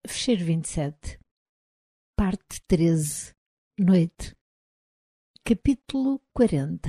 Fecheiro 27, Parte 13, Noite. Capítulo 40.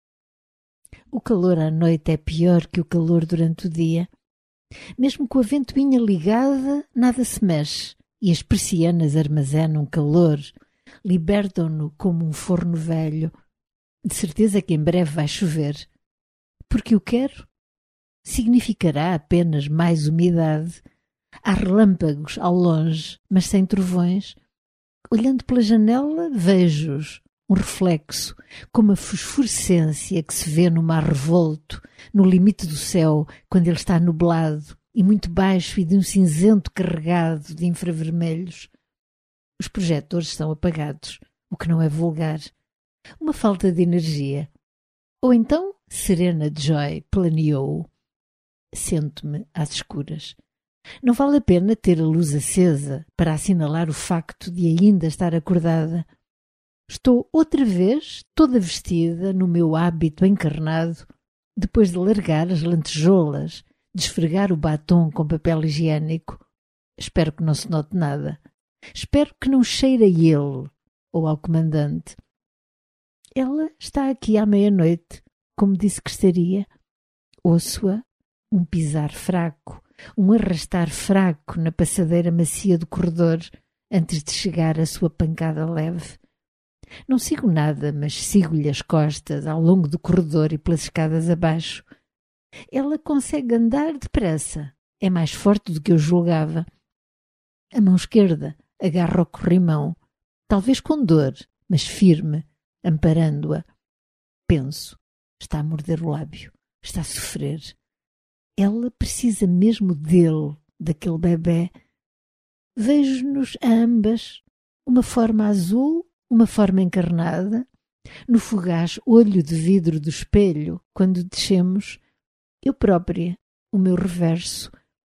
O calor à noite é pior que o calor durante o dia. Mesmo com a ventoinha ligada, nada se mexe e as persianas armazenam calor, libertam-no como um forno velho. De certeza que em breve vai chover. Porque o quero? Significará apenas mais umidade. Há relâmpagos ao longe, mas sem trovões. Olhando pela janela, vejo-os, um reflexo, como a fosforescência que se vê no mar revolto, no limite do céu, quando ele está nublado e muito baixo e de um cinzento carregado de infravermelhos. Os projetores estão apagados, o que não é vulgar. Uma falta de energia. Ou então, Serena Joy planeou. Sento-me às escuras. Não vale a pena ter a luz acesa para assinalar o facto de ainda estar acordada. Estou outra vez toda vestida no meu hábito encarnado, depois de largar as lantejoulas, de esfregar o batom com papel higiênico. Espero que não se note nada. Espero que não cheire a ele ou ao comandante. Ela está aqui à meia-noite, como disse que estaria. Ouço-a, um pisar fraco, um arrastar fraco na passadeira macia do corredor antes de chegar à sua pancada leve. Não sigo nada, mas sigo-lhe as costas ao longo do corredor e pelas escadas abaixo. Ela consegue andar depressa. É mais forte do que eu julgava. A mão esquerda agarra o corrimão, talvez com dor, mas firme, amparando-a. Penso, está a morder o lábio, está a sofrer. Ela precisa mesmo dele, daquele bebé. Vejo-nos a ambas, uma forma azul, uma forma encarnada, no fugaz olho de vidro do espelho, quando descemos, eu própria, o meu reverso.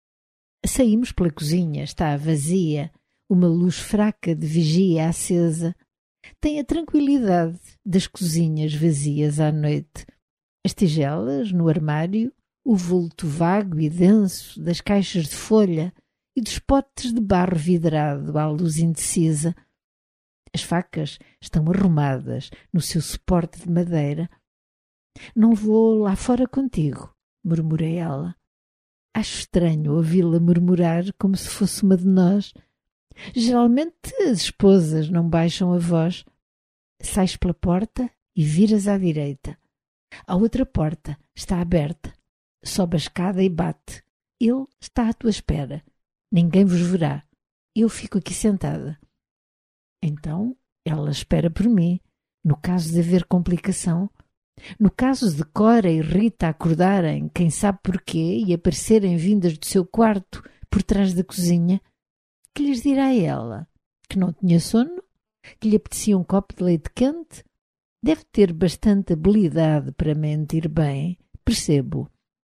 Saímos pela cozinha, está vazia, uma luz fraca de vigia acesa. Tem a tranquilidade das cozinhas vazias à noite. As tigelas no armário, o vulto vago e denso das caixas de folha e dos potes de barro vidrado à luz indecisa. As facas estão arrumadas no seu suporte de madeira. Não vou lá fora contigo, murmurei ela. Acho estranho ouvi-la murmurar como se fosse uma de nós. Geralmente as esposas não baixam a voz. Sais pela porta e viras à direita. A outra porta está aberta. Sobe a escada e bate. Ele está à tua espera. Ninguém vos verá. Eu fico aqui sentada. Então, ela espera por mim. No caso de haver complicação. No caso de Cora e Rita acordarem, quem sabe porquê, e aparecerem vindas do seu quarto por trás da cozinha, que lhes dirá ela? Que não tinha sono? Que lhe apetecia um copo de leite quente? Deve ter bastante habilidade para mentir bem. Percebo.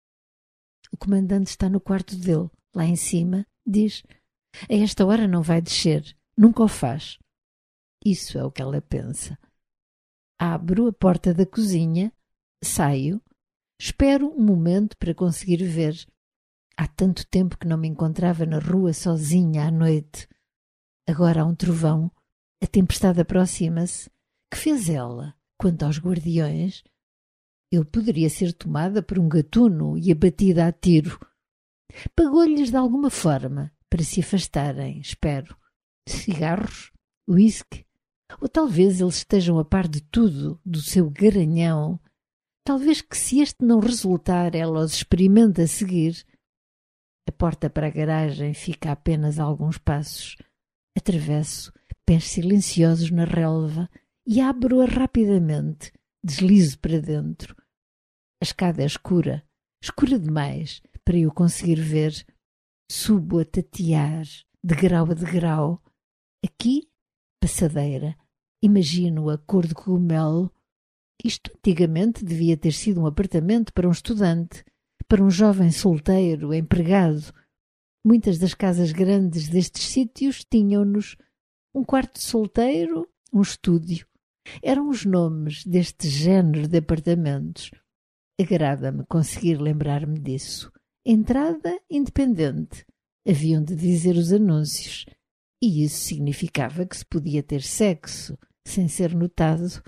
O comandante está no quarto dele, lá em cima, diz. A esta hora não vai descer, nunca o faz. Isso é o que ela pensa. Abro a porta da cozinha, saio, espero um momento para conseguir ver. Há tanto tempo que não me encontrava na rua sozinha à noite. Agora há um trovão, a tempestade aproxima-se. Que fez ela? Quanto aos guardiões, eu poderia ser tomada por um gatuno e abatida a tiro. Pagou-lhes de alguma forma para se afastarem, espero. Cigarros? Whisky? Ou talvez eles estejam a par de tudo, do seu garanhão. Talvez que se este não resultar, ela os experimente a seguir. A porta para a garagem fica a apenas alguns passos. Atravesso, pés silenciosos na relva, e abro-a rapidamente. Deslizo para dentro. A escada é escura, escura demais para eu conseguir ver. Subo a tatear, degrau a degrau. Aqui, passadeira. Imagino a cor de cogumelo. Isto antigamente devia ter sido um apartamento para um estudante, para um jovem solteiro, empregado. Muitas das casas grandes destes sítios tinham-nos um quarto de solteiro, um estúdio. Eram os nomes deste género de apartamentos. Agrada-me conseguir lembrar-me disso. Entrada independente. haviam de dizer os anúncios, e isso significava que se podia ter sexo sem ser notado.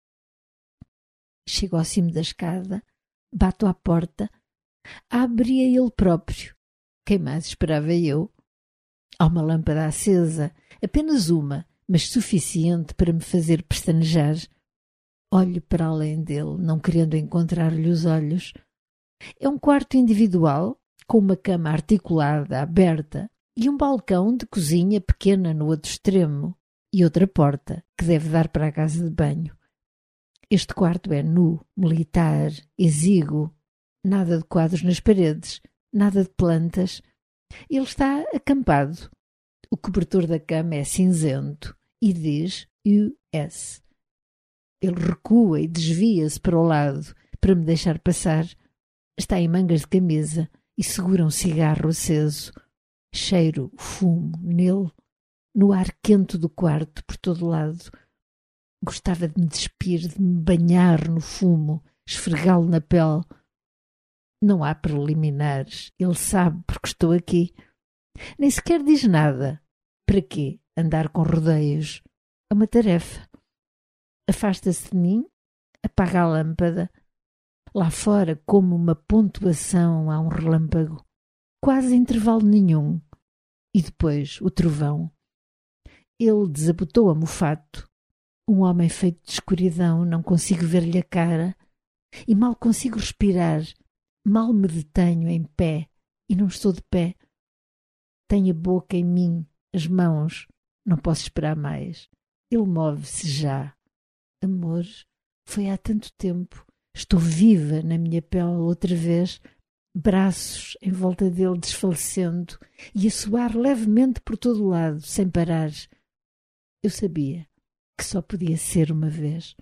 Chego ao cimo da escada, bato à porta, abria ele próprio. Quem mais esperava eu? Há uma lâmpada acesa, apenas uma, mas suficiente para me fazer pestanejar. Olho para além dele, não querendo encontrar-lhe os olhos. É um quarto individual, com uma cama articulada, aberta, e um balcão de cozinha pequena no outro extremo, e outra porta, que deve dar para a casa de banho. Este quarto é nu, militar, exíguo, nada de quadros nas paredes, nada de plantas. Ele está acampado. O cobertor da cama é cinzento e diz US. Ele recua e desvia-se para o lado para me deixar passar. Está em mangas de camisa e segura um cigarro aceso. Cheiro fumo nele, no ar quente do quarto, por todo lado. Gostava de me despir, de me banhar no fumo, esfregá-lo na pele. Não há preliminares. Ele sabe porque estou aqui. Nem sequer diz nada. Para quê andar com rodeios? É uma tarefa. Afasta-se de mim, apaga a lâmpada. Lá fora, como uma pontuação, há um relâmpago. Quase intervalo nenhum. E depois o trovão. Ele desabotoa-me o fato. Um homem feito de escuridão, não consigo ver-lhe a cara. E mal consigo respirar. Mal me detenho em pé. E não estou de pé. Tenho a boca em mim, as mãos. Não posso esperar mais. Ele move-se já. Amor, foi há tanto tempo. Estou viva na minha pele outra vez, braços em volta dele desfalecendo e a suar levemente por todo o lado, sem parar. Eu sabia que só podia ser uma vez.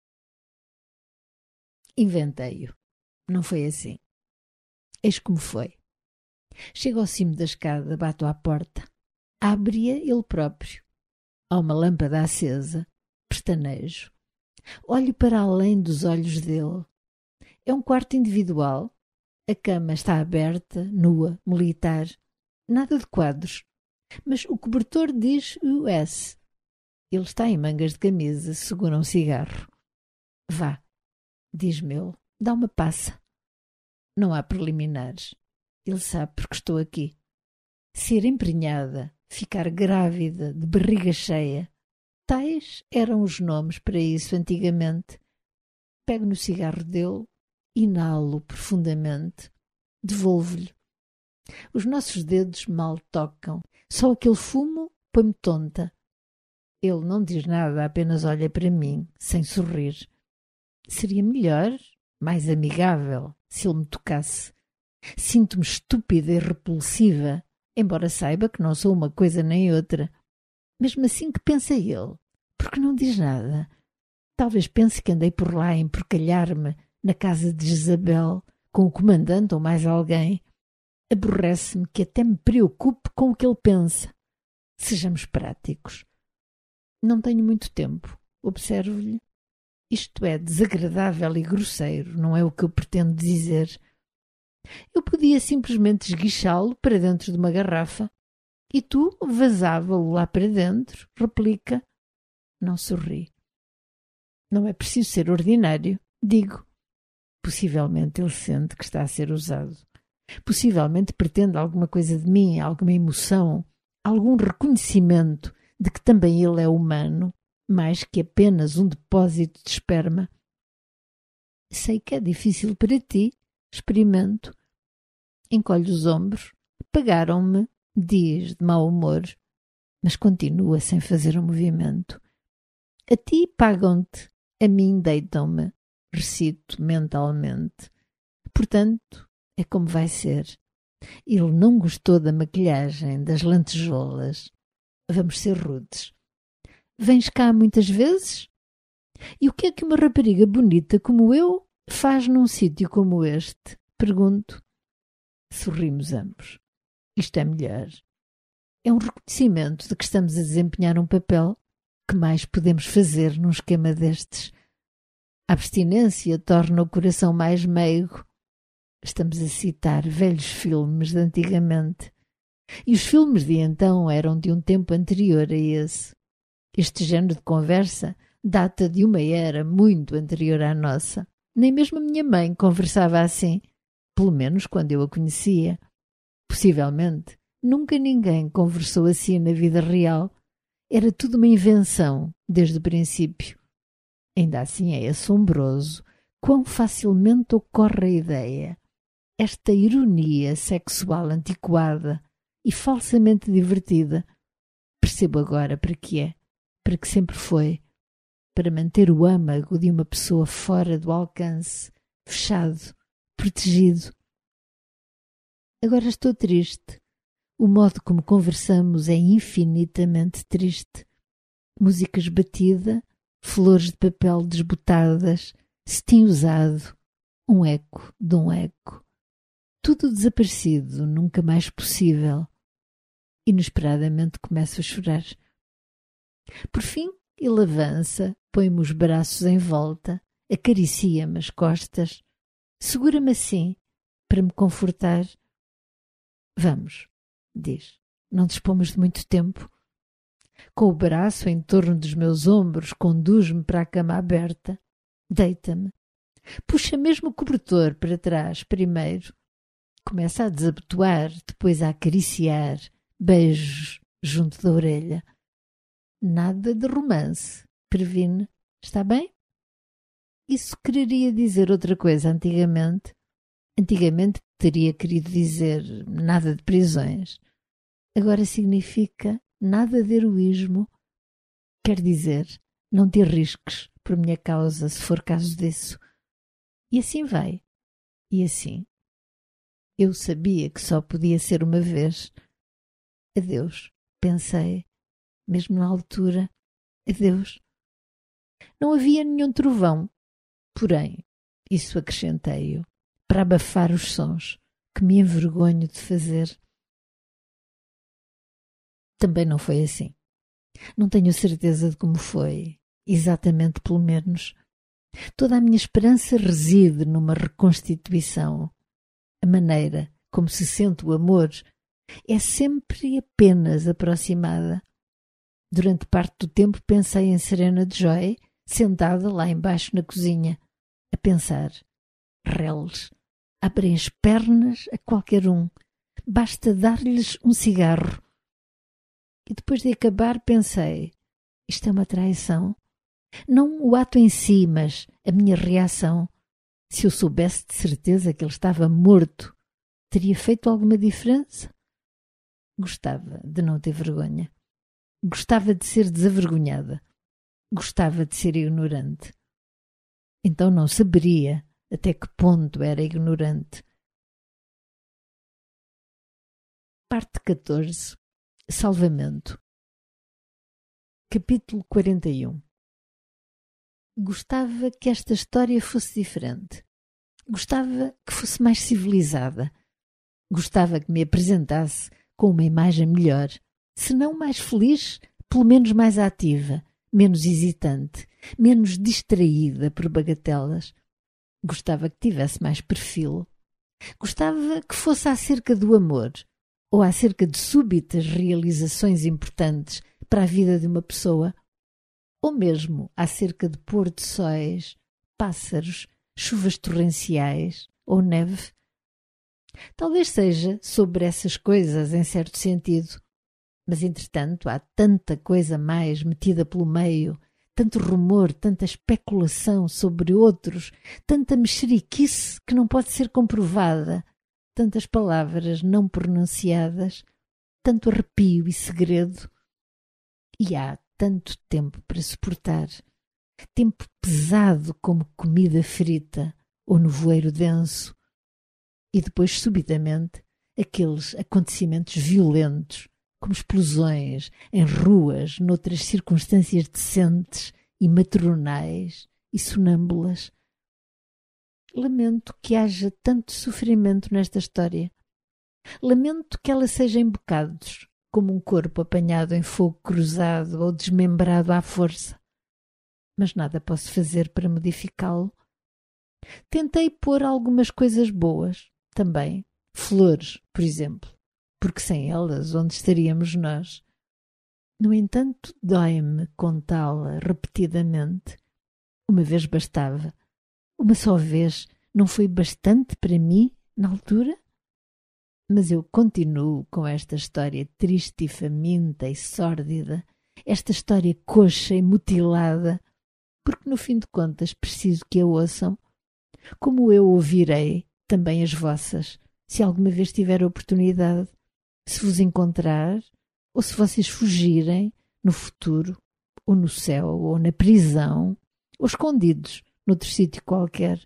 Inventei-o. Não foi assim. Eis como foi. Chego ao cimo da escada, bato à porta. Abre-a ele próprio. Há uma lâmpada acesa. Pestanejo. Olho para além dos olhos dele. É um quarto individual. A cama está aberta, nua, militar. Nada de quadros. Mas o cobertor diz US. Ele está em mangas de camisa, segura um cigarro. Vá, diz-me ele, dá uma passa. Não há preliminares. Ele sabe porque estou aqui. Ser emprenhada, ficar grávida, de barriga cheia. Tais eram os nomes para isso antigamente. Pego no cigarro dele, inalo profundamente, devolvo-lhe. Os nossos dedos mal tocam. Só aquele fumo põe-me tonta. Ele não diz nada, apenas olha para mim, sem sorrir. Seria melhor, mais amigável, se ele me tocasse. Sinto-me estúpida e repulsiva, embora saiba que não sou uma coisa nem outra. Mesmo assim, que pensa ele? Porque não diz nada? Talvez pense que andei por lá a emporcalhar-me na casa de Jezabel, com o comandante ou mais alguém. Aborrece-me que até me preocupe com o que ele pensa. Sejamos práticos. Não tenho muito tempo. Observo-lhe. Isto é desagradável e grosseiro, não é o que eu pretendo dizer. Eu podia simplesmente esguichá-lo para dentro de uma garrafa. E tu vazava-o lá para dentro, replica. Não sorri. Não é preciso ser ordinário, digo. Possivelmente ele sente que está a ser usado. Possivelmente pretende alguma coisa de mim, alguma emoção, algum reconhecimento de que também ele é humano, mais que apenas um depósito de esperma. Sei que é difícil para ti, experimento. Encolhe os ombros. Pagaram-me, diz de mau humor, mas continua sem fazer um movimento. A ti pagam-te, a mim deitam-me, recito mentalmente. Portanto, é como vai ser. Ele não gostou da maquilhagem, das lantejoulas. Vamos ser rudes. Vens cá muitas vezes? E o que é que uma rapariga bonita como eu faz num sítio como este? Pergunto. Sorrimos ambos. Isto é melhor. É um reconhecimento de que estamos a desempenhar um papel. Que mais podemos fazer num esquema destes? A abstinência torna o coração mais meigo. Estamos a citar velhos filmes de antigamente. E os filmes de então eram de um tempo anterior a esse. Este género de conversa data de uma era muito anterior à nossa. Nem mesmo a minha mãe conversava assim, pelo menos quando eu a conhecia. Possivelmente, nunca ninguém conversou assim na vida real. Era tudo uma invenção, desde o princípio. Ainda assim é assombroso quão facilmente ocorre a ideia. Esta ironia sexual antiquada e falsamente divertida. Percebo agora para que é, para que sempre foi, para manter o âmago de uma pessoa fora do alcance, fechado, protegido. Agora estou triste. O modo como conversamos é infinitamente triste. Música esbatida, flores de papel desbotadas, cetim usado, um eco de um eco. Tudo desaparecido, nunca mais possível. Inesperadamente começo a chorar. Por fim, ele avança, põe-me os braços em volta, acaricia-me as costas, segura-me assim, para me confortar. Vamos, diz, não dispomos de muito tempo. Com o braço em torno dos meus ombros, conduz-me para a cama aberta, deita-me, puxa mesmo o cobertor para trás primeiro, começa a desabotoar, depois a acariciar, beijos junto da orelha. Nada de romance, previne, está bem? Isso quereria dizer outra coisa antigamente. Antigamente teria querido dizer nada de prisões. Agora significa nada de heroísmo. Quer dizer, não te arrisques por minha causa, se for caso disso. E assim vai. E assim. Eu sabia que só podia ser uma vez. Adeus, pensei, mesmo na altura. Adeus. Não havia nenhum trovão. Porém, isso acrescentei-o, para abafar os sons que me envergonho de fazer. Também não foi assim. Não tenho certeza de como foi, exatamente pelo menos. Toda a minha esperança reside numa reconstituição. A maneira como se sente o amor é sempre apenas aproximada. Durante parte do tempo pensei em Serena de Joy, sentada lá embaixo na cozinha, a pensar. Reles, abrem as pernas a qualquer um. Basta dar-lhes um cigarro. E depois de acabar pensei, isto é uma traição. Não o ato em si, mas a minha reação. Se eu soubesse de certeza que ele estava morto, teria feito alguma diferença? Gostava de não ter vergonha. Gostava de ser desavergonhada. Gostava de ser ignorante. Então não saberia até que ponto era ignorante. Parte 14. Salvamento. Capítulo 41. Gostava que esta história fosse diferente. Gostava que fosse mais civilizada. Gostava que me apresentasse com uma imagem melhor, se não mais feliz, pelo menos mais ativa, menos hesitante, menos distraída por bagatelas. Gostava que tivesse mais perfil. Gostava que fosse acerca do amor, ou acerca de súbitas realizações importantes para a vida de uma pessoa, ou mesmo acerca de pôr-de-sóis, pássaros, chuvas torrenciais ou neve. Talvez seja sobre essas coisas em certo sentido, mas entretanto há tanta coisa mais metida pelo meio, tanto rumor, tanta especulação sobre outros, tanta mexeriquice que não pode ser comprovada, tantas palavras não pronunciadas, tanto arrepio e segredo. E há tanto tempo para suportar, tempo pesado como comida frita ou nevoeiro denso, e depois subitamente aqueles acontecimentos violentos, como explosões em ruas, noutras circunstâncias decentes e matronais e sonâmbulas. Lamento que haja tanto sofrimento nesta história. Lamento que ela seja em bocados, como um corpo apanhado em fogo cruzado ou desmembrado à força. Mas nada posso fazer para modificá-lo. Tentei pôr algumas coisas boas, também, flores, por exemplo. porque sem elas, onde estaríamos nós? No entanto, dói-me contá-la repetidamente. Uma vez bastava. Uma só vez não foi bastante para mim, na altura? Mas eu continuo com esta história triste e faminta e sórdida, esta história coxa e mutilada, porque no fim de contas preciso que a ouçam, como eu ouvirei também as vossas, se alguma vez tiver oportunidade, se vos encontrar, ou se vocês fugirem no futuro, ou no céu, ou na prisão, ou escondidos noutro sítio qualquer.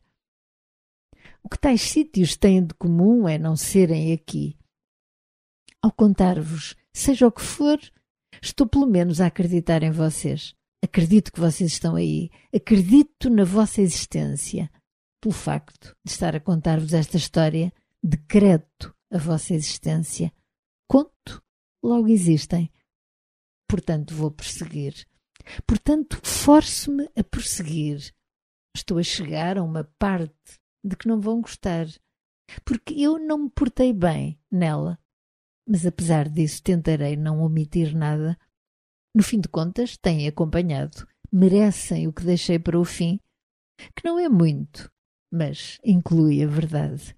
O que tais sítios têm de comum é não serem aqui. Ao contar-vos, seja o que for, estou pelo menos a acreditar em vocês. Acredito que vocês estão aí. Acredito na vossa existência. Pelo facto de estar a contar-vos esta história, decreto a vossa existência. Conto, logo existem. Portanto, vou prosseguir. Portanto, forço-me a prosseguir. Estou a chegar a uma parte de que não vão gostar, porque eu não me portei bem nela. Mas apesar disso tentarei não omitir nada. No fim de contas, têm acompanhado. Merecem o que deixei para o fim, que não é muito, mas inclui a verdade.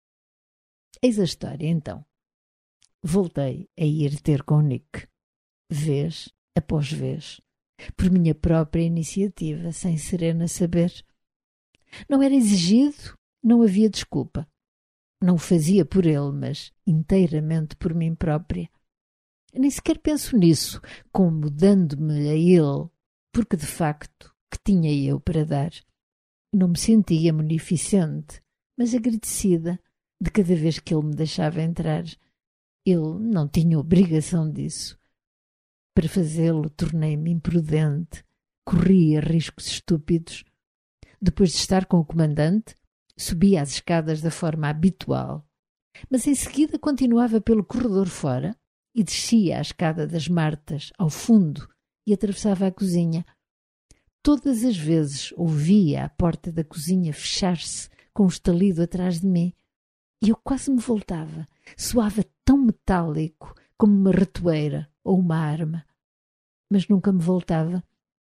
Eis a história, então. Voltei a ir ter com Nick, vez após vez, por minha própria iniciativa, sem Serena saber. Não era exigido, não havia desculpa. Não o fazia por ele, mas inteiramente por mim própria. Nem sequer penso nisso, como dando-me a ele, porque de facto que tinha eu para dar. Não me sentia munificente, mas agradecida de cada vez que ele me deixava entrar. Ele não tinha obrigação disso. Para fazê-lo, tornei-me imprudente, corria riscos estúpidos. Depois de estar com o comandante, subia as escadas da forma habitual, mas em seguida continuava pelo corredor fora e descia a escada das Martas ao fundo e atravessava a cozinha. Todas as vezes ouvia a porta da cozinha fechar-se com um estalido atrás de mim e eu quase me voltava. Soava tão metálico como uma ratoeira ou uma arma, mas nunca me voltava.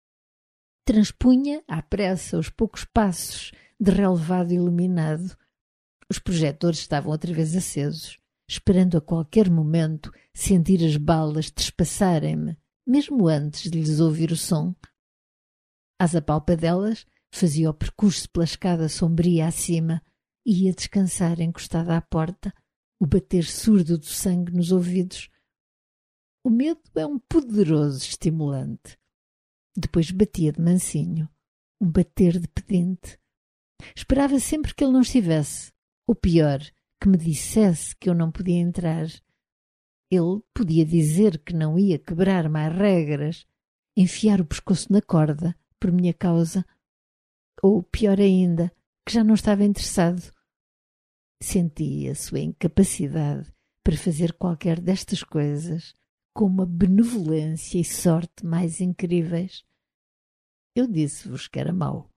Transpunha à pressa os poucos passos de relevado iluminado. Os projetores estavam outra vez acesos, esperando a qualquer momento sentir as balas trespassarem-me, mesmo antes de lhes ouvir o som. Às apalpadelas, fazia o percurso pela escada sombria acima e ia descansar encostada à porta, o bater surdo do sangue nos ouvidos. O medo é um poderoso estimulante. Depois batia de mansinho, um bater de pedinte. Esperava sempre que ele não estivesse, ou pior, que me dissesse que eu não podia entrar. Ele podia dizer que não ia quebrar mais regras, enfiar o pescoço na corda por minha causa, ou pior ainda, que já não estava interessado. Sentia a sua incapacidade para fazer qualquer destas coisas com uma benevolência e sorte mais incríveis. Eu disse-vos que era mau.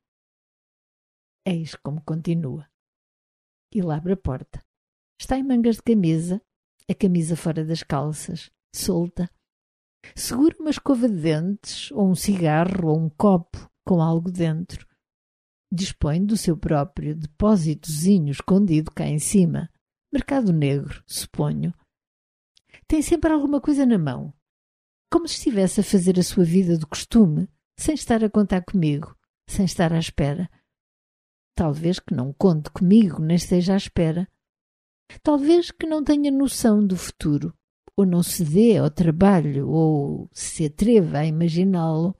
Eis como continua. Ele abre a porta. Está em mangas de camisa, a camisa fora das calças, solta. Segura uma escova de dentes, ou um cigarro, ou um copo com algo dentro. Dispõe do seu próprio depósitozinho escondido cá em cima. Mercado negro, suponho. Tem sempre alguma coisa na mão, como se estivesse a fazer a sua vida de costume, sem estar a contar comigo, sem estar à espera. Talvez que não conte comigo, nem esteja à espera. Talvez que não tenha noção do futuro, ou não se dê ao trabalho, ou se atreva a imaginá-lo.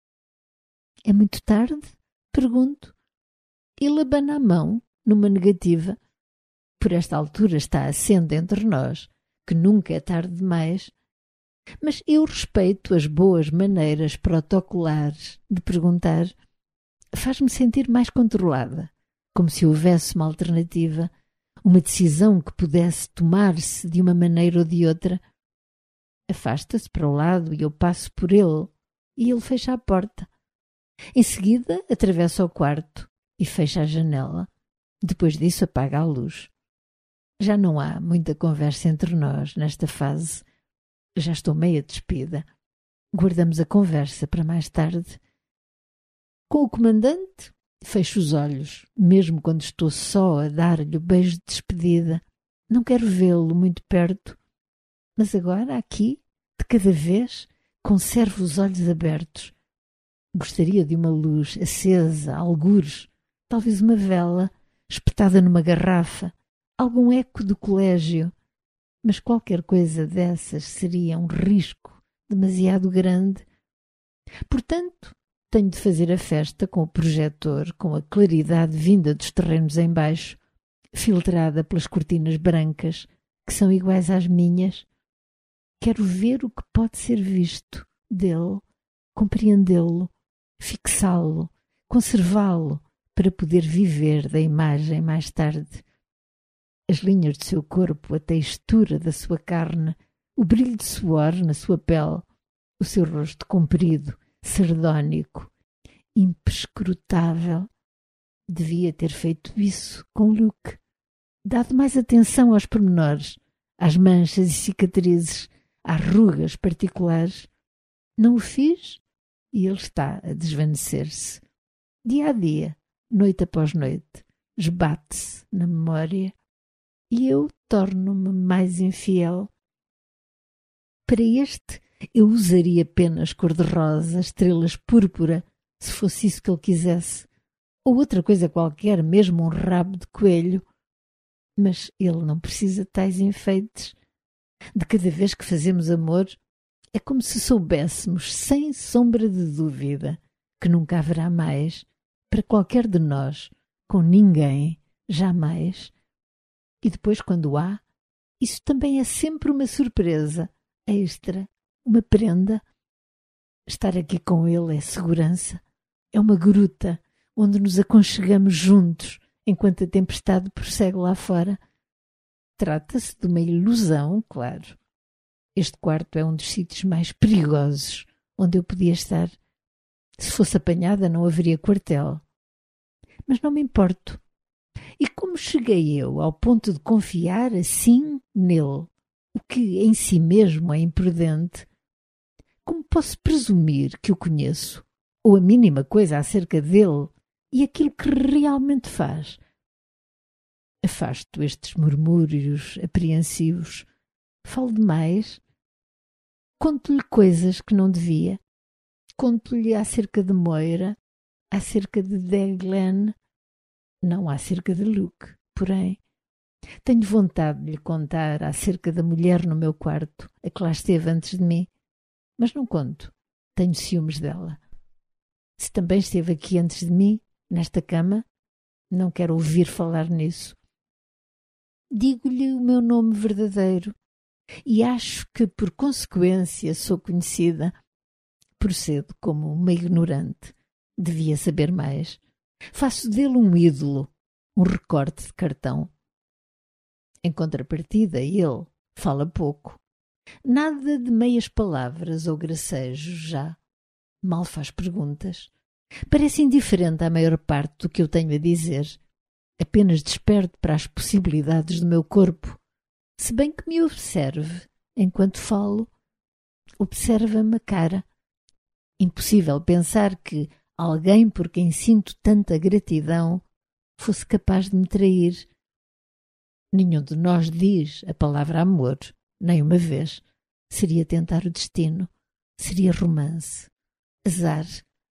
É muito tarde? Pergunto. Ele abana a mão, numa negativa. Por esta altura está assente entre nós, que nunca é tarde demais. Mas eu respeito as boas maneiras protocolares de perguntar. Faz-me sentir mais controlada, como se houvesse uma alternativa, uma decisão que pudesse tomar-se de uma maneira ou de outra. Afasta-se para o lado e eu passo por ele, e ele fecha a porta. Em seguida, atravessa o quarto e fecha a janela. Depois disso, apaga a luz. Já não há muita conversa entre nós nesta fase. Já estou meia despida. Guardamos a conversa para mais tarde. Com o comandante, fecho os olhos, mesmo quando estou só a dar-lhe o beijo de despedida. Não quero vê-lo muito perto, mas agora, aqui, de cada vez, conservo os olhos abertos. Gostaria de uma luz acesa, algures, talvez uma vela, espetada numa garrafa, algum eco do colégio, mas qualquer coisa dessas seria um risco demasiado grande. Portanto, tenho de fazer a festa com o projetor, com a claridade vinda dos terrenos em baixo, filtrada pelas cortinas brancas, que são iguais às minhas. Quero ver o que pode ser visto dele, compreendê-lo, fixá-lo, conservá-lo, para poder viver da imagem mais tarde. As linhas do seu corpo, a textura da sua carne, o brilho de suor na sua pele, o seu rosto comprido, sardónico, imprescrutável. Devia ter feito isso com Luke, dado mais atenção aos pormenores, às manchas e cicatrizes, às rugas particulares. Não o fiz e ele está a desvanecer-se. Dia a dia, noite após noite, esbate-se na memória e eu torno-me mais infiel. Para este, eu usaria apenas cor-de-rosa, estrelas púrpura, se fosse isso que ele quisesse, ou outra coisa qualquer, mesmo um rabo de coelho. Mas ele não precisa de tais enfeites. De cada vez que fazemos amor, é como se soubéssemos, sem sombra de dúvida, que nunca haverá mais, para qualquer de nós, com ninguém, jamais. E depois, quando há, isso também é sempre uma surpresa, extra, uma prenda. Estar aqui com ele é segurança, é uma gruta onde nos aconchegamos juntos enquanto a tempestade prossegue lá fora. Trata-se de uma ilusão, claro. Este quarto é um dos sítios mais perigosos onde eu podia estar. Se fosse apanhada, não haveria quartel. Mas não me importo. E como cheguei eu ao ponto de confiar assim nele, o que em si mesmo é imprudente, como posso presumir que o conheço, ou a mínima coisa acerca dele e aquilo que realmente faz? Afasto estes murmúrios apreensivos. Falo demais. Conto-lhe coisas que não devia. Conto-lhe acerca de Moira, acerca de Declan, não acerca de Luke, porém. Tenho vontade de lhe contar acerca da mulher no meu quarto, a que lá esteve antes de mim, mas não conto. Tenho ciúmes dela. Se também esteve aqui antes de mim, nesta cama, não quero ouvir falar nisso. Digo-lhe o meu nome verdadeiro e acho que, por consequência, sou conhecida. Procedo como uma ignorante. Devia saber mais. Faço dele um ídolo, um recorte de cartão. Em contrapartida, ele fala pouco. Nada de meias palavras ou gracejos já. Mal faz perguntas. Parece indiferente à maior parte do que eu tenho a dizer. Apenas desperto para as possibilidades do meu corpo. Se bem que me observe enquanto falo, observa-me a cara. Impossível pensar que alguém por quem sinto tanta gratidão fosse capaz de me trair. Nenhum de nós diz a palavra amor, nem uma vez. Seria tentar o destino, seria romance, azar.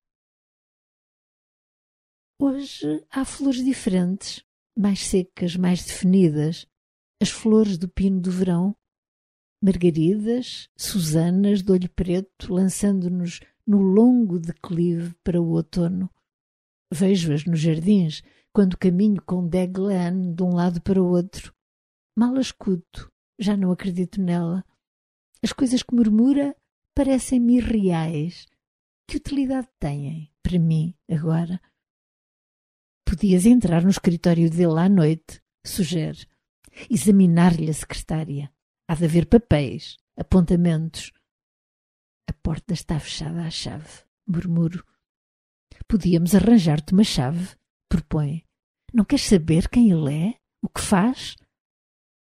Hoje há flores diferentes, mais secas, mais definidas. As flores do pino do verão, margaridas, susanas de olho preto, lançando-nos no longo declive para o outono. Vejo-as nos jardins, quando caminho com Declan de um lado para o outro. Mal a escuto, já não acredito nela. As coisas que murmura parecem-me irreais. Que utilidade têm para mim agora? Podias entrar no escritório dele à noite, sugere. Examinar-lhe a secretária. Há de haver papéis, apontamentos. A porta está fechada à chave, murmuro. Podíamos arranjar-te uma chave, propõe. Não queres saber quem ele é? O que faz?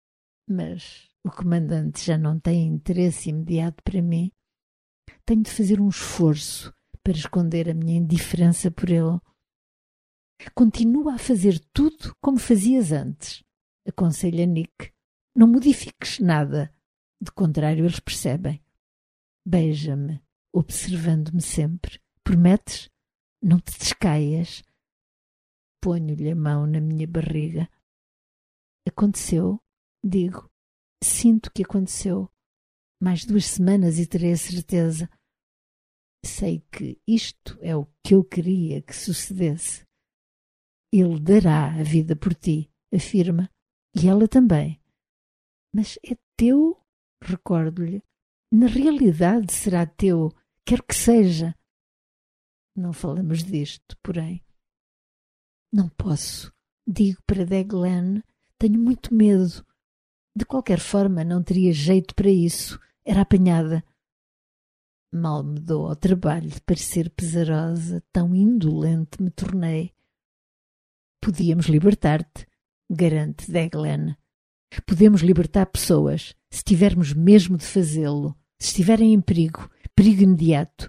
Mas o comandante já não tem interesse imediato para mim. Tenho de fazer um esforço para esconder a minha indiferença por ele. Continua a fazer tudo como fazias antes, aconselha Nick. Não modifiques nada. De contrário, eles percebem. Beija-me, observando-me sempre. Prometes? Não te descaias. Ponho-lhe a mão na minha barriga. Aconteceu? Digo. Sinto que aconteceu. Mais 2 semanas e terei a certeza. Sei que isto é o que eu queria que sucedesse. Ele dará a vida por ti, afirma, e ela também. Mas é teu, recordo-lhe. Na realidade será teu, quero que seja. Não falamos disto, porém. Não posso, digo para Deglan, tenho muito medo. De qualquer forma, não teria jeito para isso, era apanhada. Mal me dou ao trabalho de parecer pesarosa, tão indolente me tornei. Podíamos libertar-te, garante Deglan. Podemos libertar pessoas, se tivermos mesmo de fazê-lo, se estiverem em perigo, perigo imediato.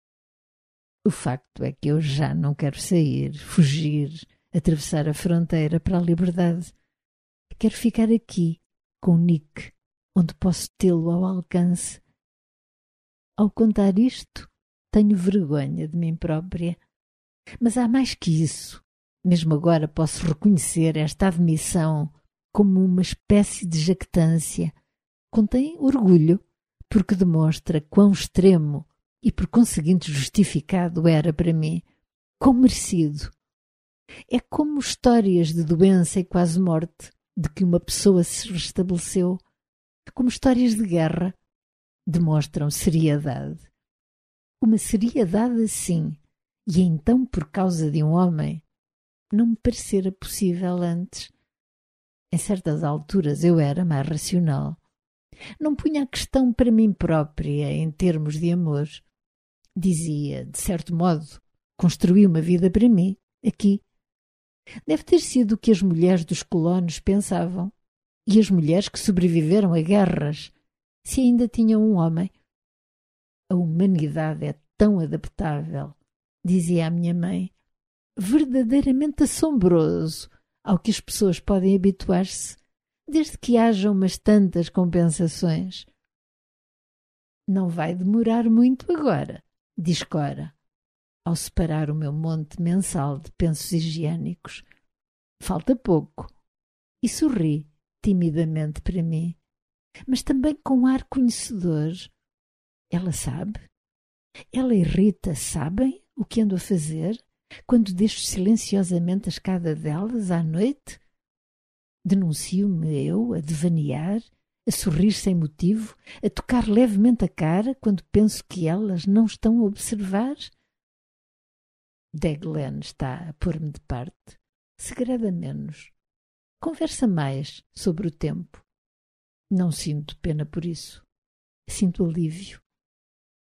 O facto é que eu já não quero sair, fugir, atravessar a fronteira para a liberdade. Quero ficar aqui, com Nick, onde posso tê-lo ao alcance. Ao contar isto, tenho vergonha de mim própria. Mas há mais que isso. Mesmo agora posso reconhecer esta admissão como uma espécie de jactância. Contém orgulho, porque demonstra quão extremo e por conseguinte justificado era para mim, quão merecido. É como histórias de doença e quase morte, de que uma pessoa se restabeleceu, como histórias de guerra, demonstram seriedade. Uma seriedade assim, e então por causa de um homem, não me parecera possível antes. Em certas alturas eu era mais racional. Não punha a questão para mim própria em termos de amor. Dizia, de certo modo, construí uma vida para mim, aqui. Deve ter sido o que as mulheres dos colonos pensavam. E as mulheres que sobreviveram a guerras, se ainda tinham um homem. A humanidade é tão adaptável, dizia a minha mãe. Verdadeiramente assombroso ao que as pessoas podem habituar-se, desde que haja umas tantas compensações. Não vai demorar muito agora, diz Cora, ao separar o meu monte mensal de pensos higiênicos. Falta pouco. E sorri timidamente para mim, mas também com ar conhecedor. Ela sabe? Ela e Rita sabem o que ando a fazer quando deixo silenciosamente a escada delas à noite? Denuncio-me eu a devanear, a sorrir sem motivo, a tocar levemente a cara quando penso que elas não estão a observar? Deglan está a pôr-me de parte, segredo menos. Conversa mais sobre o tempo. Não sinto pena por isso. Sinto alívio.